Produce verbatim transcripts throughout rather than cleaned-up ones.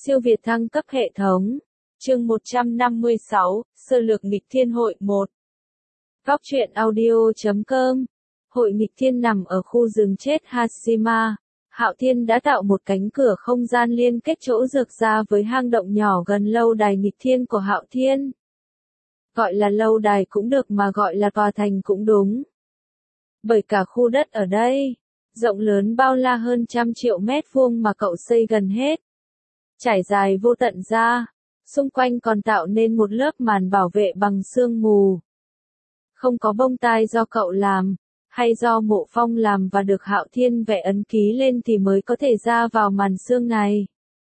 Siêu việt thăng cấp hệ thống. Chương một trăm năm mươi sáu, Sơ lược nghịch thiên hội một. Góc truyện audio chấm com. Hội nghịch thiên nằm ở khu rừng chết Hashima. Hạo Thiên đã tạo một cánh cửa không gian liên kết chỗ dược ra với hang động nhỏ gần lâu đài nghịch thiên của Hạo Thiên. Gọi là lâu đài cũng được mà gọi là tòa thành cũng đúng. Bởi cả khu đất ở đây, rộng lớn bao la hơn trăm triệu mét vuông mà cậu xây gần hết. Trải dài vô tận ra, xung quanh còn tạo nên một lớp màn bảo vệ bằng sương mù. Không có bông tai do cậu làm, hay do Mộ Phong làm và được Hạo Thiên vẽ ấn ký lên thì mới có thể ra vào màn sương này.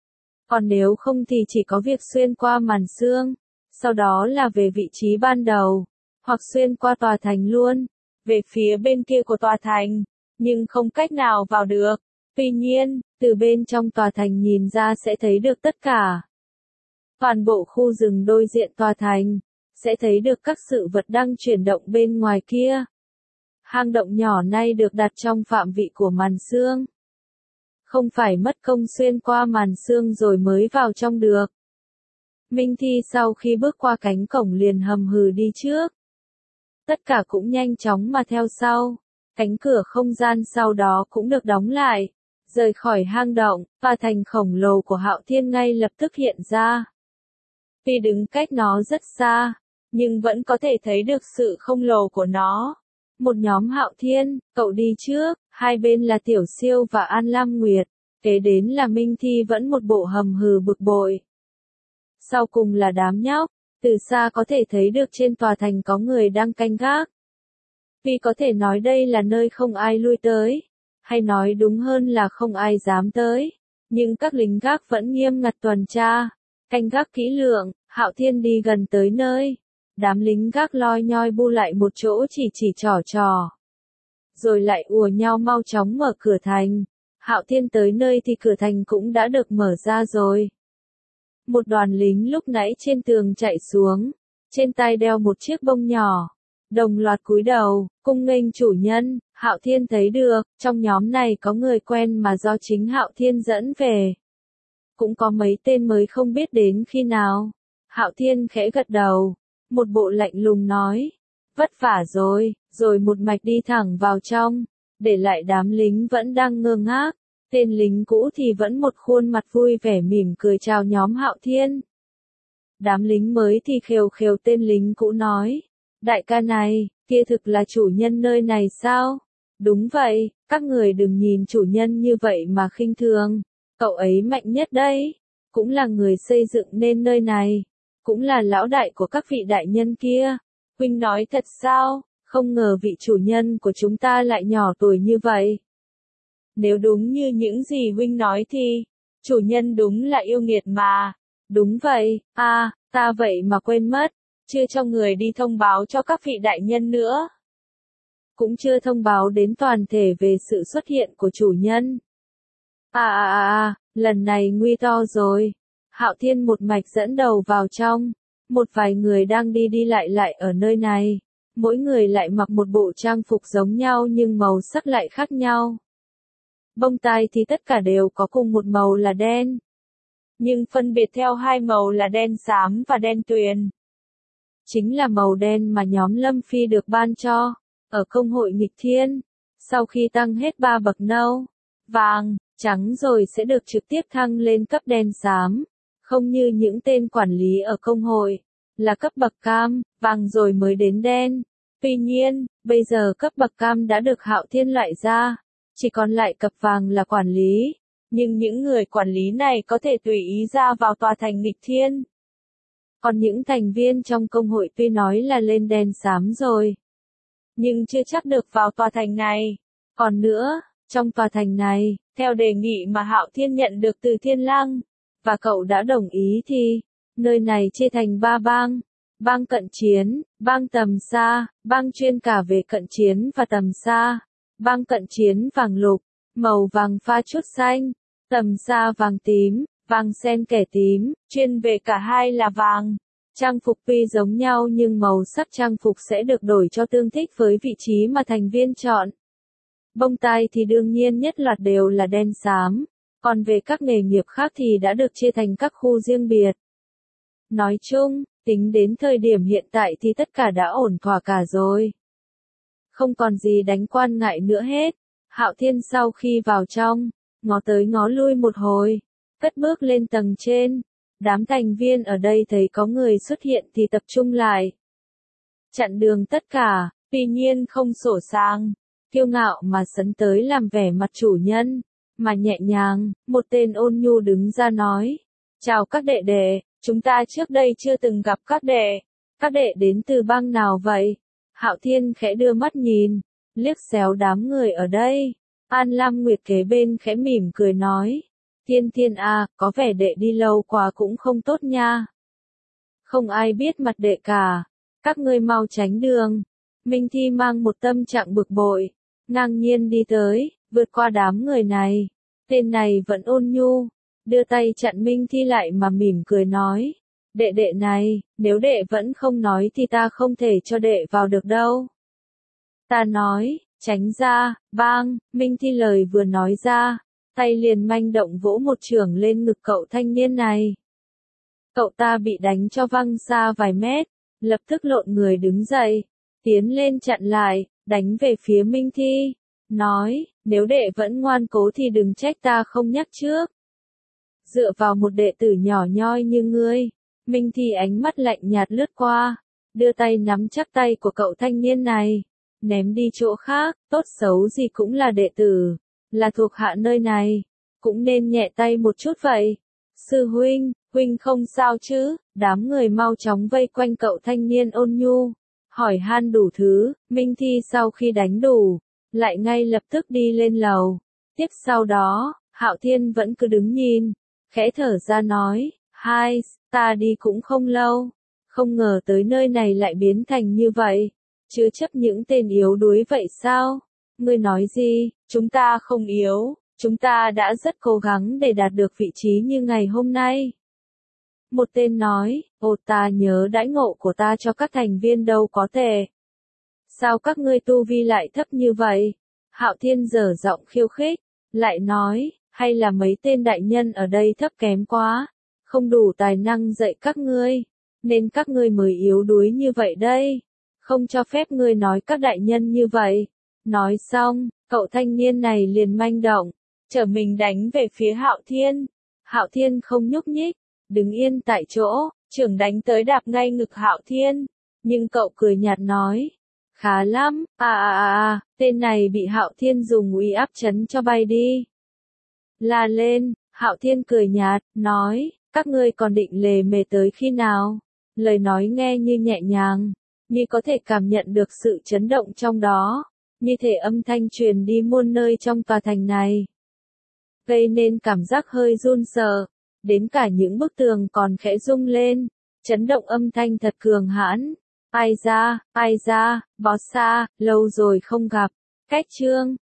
Còn nếu không thì chỉ có việc xuyên qua màn sương, sau đó là về vị trí ban đầu, hoặc xuyên qua tòa thành luôn, về phía bên kia của tòa thành, nhưng không cách nào vào được. Tuy nhiên, từ bên trong tòa thành nhìn ra sẽ thấy được tất cả. Toàn bộ khu rừng đối diện tòa thành, sẽ thấy được các sự vật đang chuyển động bên ngoài kia. Hang động nhỏ này được đặt trong phạm vị của màn sương. Không phải mất công xuyên qua màn sương rồi mới vào trong được. Minh Thi sau khi bước qua cánh cổng liền hầm hừ đi trước. Tất cả cũng nhanh chóng mà theo sau. Cánh cửa không gian sau đó cũng được đóng lại. Rời khỏi hang động, tòa thành khổng lồ của Hạo Thiên ngay lập tức hiện ra. Tuy đứng cách nó rất xa, nhưng vẫn có thể thấy được sự khổng lồ của nó. Một nhóm Hạo Thiên, cậu đi trước, hai bên là Tiểu Siêu và An Lam Nguyệt, kế đến là Minh Thi vẫn một bộ hầm hừ bực bội. Sau cùng là đám nhóc, từ xa có thể thấy được trên tòa thành có người đang canh gác. Vì có thể nói đây là nơi không ai lui tới, hay nói đúng hơn là không ai dám tới, nhưng các lính gác vẫn nghiêm ngặt tuần tra, canh gác kỹ lưỡng. Hạo Thiên đi gần tới nơi, đám lính gác loi nhoi bu lại một chỗ chỉ chỉ trò trò, rồi lại ùa nhau mau chóng mở cửa thành. Hạo Thiên tới nơi thì cửa thành cũng đã được mở ra rồi. Một đoàn lính lúc nãy trên tường chạy xuống, trên tay đeo một chiếc bông nhỏ, đồng loạt cúi đầu, cung nghênh chủ nhân. Hạo Thiên thấy được, trong nhóm này có người quen mà do chính Hạo Thiên dẫn về. Cũng có mấy tên mới không biết đến khi nào. Hạo Thiên khẽ gật đầu, một bộ lạnh lùng nói, vất vả rồi, rồi một mạch đi thẳng vào trong, để lại đám lính vẫn đang ngơ ngác. Tên lính cũ thì vẫn một khuôn mặt vui vẻ mỉm cười chào nhóm Hạo Thiên. Đám lính mới thì khều khều tên lính cũ nói, đại ca này, kia thực là chủ nhân nơi này sao? Đúng vậy, các người đừng nhìn chủ nhân như vậy mà khinh thường, cậu ấy mạnh nhất đấy, cũng là người xây dựng nên nơi này, cũng là lão đại của các vị đại nhân kia. Huynh nói thật sao? Không ngờ vị chủ nhân của chúng ta lại nhỏ tuổi như vậy. Nếu đúng như những gì huynh nói thì, chủ nhân đúng là yêu nghiệt mà. Đúng vậy, à, ta vậy mà quên mất, chưa cho người đi thông báo cho các vị đại nhân nữa. Cũng chưa thông báo đến toàn thể về sự xuất hiện của chủ nhân. À à à à, lần này nguy to rồi. Hạo Thiên một mạch dẫn đầu vào trong. Một vài người đang đi đi lại lại ở nơi này. Mỗi người lại mặc một bộ trang phục giống nhau nhưng màu sắc lại khác nhau. Bông tai thì tất cả đều có cùng một màu là đen. Nhưng phân biệt theo hai màu là đen xám và đen tuyền. Chính là màu đen mà nhóm Lâm Phi được ban cho, ở công hội nghịch thiên. Sau khi tăng hết ba bậc nâu, vàng, trắng rồi sẽ được trực tiếp thăng lên cấp đen xám. Không như những tên quản lý ở công hội, là cấp bậc cam, vàng rồi mới đến đen. Tuy nhiên, bây giờ cấp bậc cam đã được Hạo Thiên loại ra, chỉ còn lại cấp vàng là quản lý. Nhưng những người quản lý này có thể tùy ý ra vào tòa thành nghịch thiên. Còn những thành viên trong công hội tuy nói là lên đen xám rồi, nhưng chưa chắc được vào tòa thành này. Còn nữa, trong tòa thành này, theo đề nghị mà Hạo Thiên nhận được từ Thiên Lăng, và cậu đã đồng ý thì, nơi này chia thành ba bang. Bang cận chiến, bang tầm xa, bang chuyên cả về cận chiến và tầm xa. Bang cận chiến vàng lục, màu vàng pha chút xanh, tầm xa vàng tím, vàng xen kẻ tím, chuyên về cả hai là vàng. Trang phục tuy giống nhau nhưng màu sắc trang phục sẽ được đổi cho tương thích với vị trí mà thành viên chọn. Bông tai thì đương nhiên nhất loạt đều là đen xám, Còn về các nghề nghiệp khác thì đã được chia thành các khu riêng biệt. Nói chung, tính đến thời điểm hiện tại thì tất cả đã ổn thỏa cả rồi. Không còn gì đánh quan ngại nữa hết. Hạo Thiên sau khi vào trong, ngó tới ngó lui một hồi, cất bước lên tầng trên. Đám thành viên ở đây thấy có người xuất hiện thì tập trung lại. Chặn đường tất cả, tuy nhiên không sổ sang, kiêu ngạo mà sấn tới làm vẻ mặt chủ nhân, mà nhẹ nhàng, một tên ôn nhu đứng ra nói. Chào các đệ đệ, chúng ta trước đây chưa từng gặp các đệ. Các đệ đến từ bang nào vậy? Hạo Thiên khẽ đưa mắt nhìn, liếc xéo đám người ở đây. An Lam Nguyệt kế bên khẽ mỉm cười nói. Thiên Thiên à, có vẻ đệ đi lâu quá cũng không tốt nha. Không ai biết mặt đệ cả. Các ngươi mau tránh đường. Minh Thi mang một tâm trạng bực bội, ngang nhiên đi tới, vượt qua đám người này. Tên này vẫn ôn nhu, đưa tay chặn Minh Thi lại mà mỉm cười nói. Đệ đệ này, nếu đệ vẫn không nói thì ta không thể cho đệ vào được đâu. Ta nói, tránh ra, bang, Minh Thi lời vừa nói ra, tay liền manh động vỗ một chưởng lên ngực cậu thanh niên này. Cậu ta bị đánh cho văng xa vài mét, lập tức lộn người đứng dậy, tiến lên chặn lại, đánh về phía Minh Thi, nói, nếu đệ vẫn ngoan cố thì đừng trách ta không nhắc trước. Dựa vào một đệ tử nhỏ nhoi như ngươi, Minh Thi ánh mắt lạnh nhạt lướt qua, đưa tay nắm chắc tay của cậu thanh niên này, ném đi chỗ khác, tốt xấu gì cũng là đệ tử, là thuộc hạ nơi này, cũng nên nhẹ tay một chút vậy. Sư huynh, huynh không sao chứ? Đám người mau chóng vây quanh cậu thanh niên ôn nhu, hỏi han đủ thứ. Minh Thi sau khi đánh đủ, lại ngay lập tức đi lên lầu. Tiếp sau đó, Hạo Thiên vẫn cứ đứng nhìn, khẽ thở ra nói, hai, ta đi cũng không lâu, không ngờ tới nơi này lại biến thành như vậy, chứa chấp những tên yếu đuối vậy sao? Ngươi nói gì? Chúng ta không yếu, chúng ta đã rất cố gắng để đạt được vị trí như ngày hôm nay. Một tên nói, ồ ta nhớ đãi ngộ của ta cho các thành viên đâu có tệ. Sao các ngươi tu vi lại thấp như vậy? Hạo Thiên dở giọng khiêu khích, lại nói, hay là mấy tên đại nhân ở đây thấp kém quá, không đủ tài năng dạy các ngươi, nên các ngươi mới yếu đuối như vậy đây. Không cho phép ngươi nói các đại nhân như vậy. Nói xong, cậu thanh niên này liền manh động, trở mình đánh về phía Hạo Thiên. Hạo Thiên không nhúc nhích, đứng yên tại chỗ, chưởng đánh tới đạp ngay ngực Hạo Thiên, nhưng cậu cười nhạt nói, khá lắm, à à à à, tên này bị Hạo Thiên dùng uy áp chấn cho bay đi. La lên, Hạo Thiên cười nhạt, nói, các ngươi còn định lề mề tới khi nào? Lời nói nghe như nhẹ nhàng, như có thể cảm nhận được sự chấn động trong đó, như thể âm thanh truyền đi muôn nơi trong tòa thành này. Gây nên cảm giác hơi run sợ, đến cả những bức tường còn khẽ rung lên, chấn động âm thanh thật cường hãn. Ai ra, ai ra, boss xa, lâu rồi không gặp. Cách chương